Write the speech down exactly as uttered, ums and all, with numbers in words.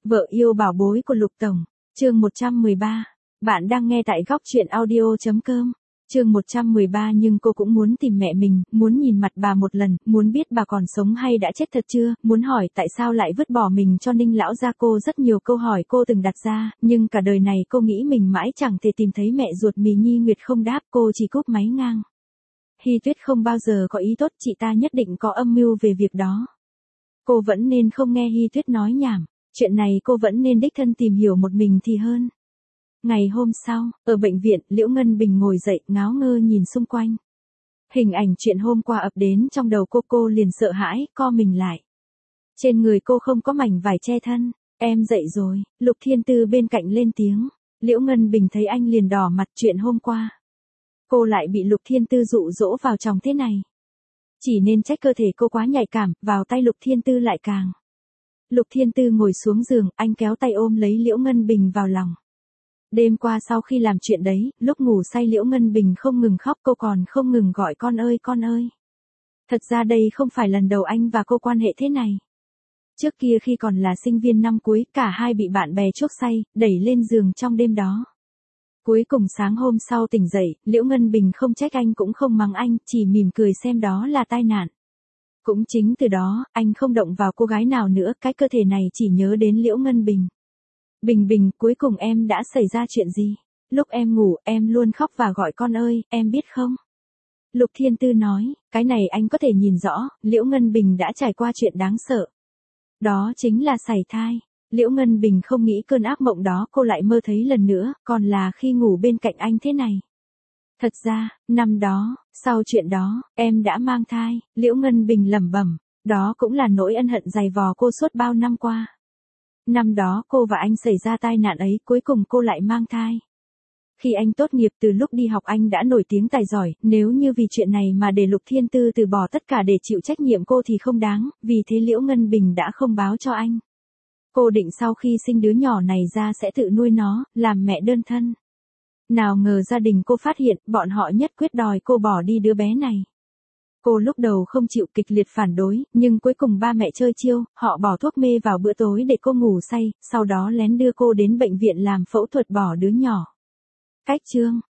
Vợ yêu bảo bối của Lục Tổng, chương một trăm mười ba. Bạn đang nghe tại góc truyện audio chấm com. Chương một trăm mười ba nhưng cô cũng muốn tìm mẹ mình, muốn nhìn mặt bà một lần, muốn biết bà còn sống hay đã chết thật chưa, muốn hỏi tại sao lại vứt bỏ mình cho Ninh lão gia. Cô rất nhiều câu hỏi cô từng đặt ra, nhưng cả đời này cô nghĩ mình mãi chẳng thể tìm thấy mẹ ruột. Mì Nhi Nguyệt không đáp, cô chỉ cúp máy ngang. Hy Tuyết không bao giờ có ý tốt, chị ta nhất định có âm mưu về việc đó. Cô vẫn nên không nghe Hy Tuyết nói nhảm, chuyện này cô vẫn nên đích thân tìm hiểu một mình thì hơn. Ngày hôm sau, ở bệnh viện, Liễu Ngân Bình ngồi dậy, ngáo ngơ nhìn xung quanh. Hình ảnh chuyện hôm qua ập đến trong đầu cô, cô liền sợ hãi, co mình lại. Trên người cô không có mảnh vải che thân. Em dậy rồi, Lục Thiên Tư bên cạnh lên tiếng. Liễu Ngân Bình thấy anh liền đỏ mặt. Chuyện hôm qua, cô lại bị Lục Thiên Tư dụ dỗ vào chồng thế này. Chỉ nên trách cơ thể cô quá nhạy cảm, vào tay Lục Thiên Tư lại càng. Lục Thiên Tư ngồi xuống giường, anh kéo tay ôm lấy Liễu Ngân Bình vào lòng. Đêm qua sau khi làm chuyện đấy, lúc ngủ say Liễu Ngân Bình không ngừng khóc, cô còn không ngừng gọi con ơi con ơi. Thật ra đây không phải lần đầu anh và cô quan hệ thế này. Trước kia khi còn là sinh viên năm cuối, cả hai bị bạn bè chuốc say, đẩy lên giường trong đêm đó. Cuối cùng sáng hôm sau tỉnh dậy, Liễu Ngân Bình không trách anh cũng không mắng anh, chỉ mỉm cười xem đó là tai nạn. Cũng chính từ đó, anh không động vào cô gái nào nữa, cái cơ thể này chỉ nhớ đến Liễu Ngân Bình. Bình Bình, cuối cùng em đã xảy ra chuyện gì? Lúc em ngủ, em luôn khóc và gọi con ơi, em biết không? Lục Thiên Tư nói, cái này anh có thể nhìn rõ, Liễu Ngân Bình đã trải qua chuyện đáng sợ. Đó chính là sảy thai. Liễu Ngân Bình không nghĩ cơn ác mộng đó cô lại mơ thấy lần nữa, còn là khi ngủ bên cạnh anh thế này. Thật ra, năm đó, sau chuyện đó, em đã mang thai. Liễu Ngân Bình lẩm bẩm, đó cũng là nỗi ân hận dày vò cô suốt bao năm qua. Năm đó cô và anh xảy ra tai nạn ấy, cuối cùng cô lại mang thai. Khi anh tốt nghiệp từ lúc đi học anh đã nổi tiếng tài giỏi, nếu như vì chuyện này mà để Lục Thiên Tư từ bỏ tất cả để chịu trách nhiệm cô thì không đáng, vì thế Liễu Ngân Bình đã không báo cho anh. Cô định sau khi sinh đứa nhỏ này ra sẽ tự nuôi nó, làm mẹ đơn thân. Nào ngờ gia đình cô phát hiện, bọn họ nhất quyết đòi cô bỏ đi đứa bé này. Cô lúc đầu không chịu, kịch liệt phản đối, nhưng cuối cùng ba mẹ chơi chiêu, họ bỏ thuốc mê vào bữa tối để cô ngủ say, sau đó lén đưa cô đến bệnh viện làm phẫu thuật bỏ đứa nhỏ. Cách chương,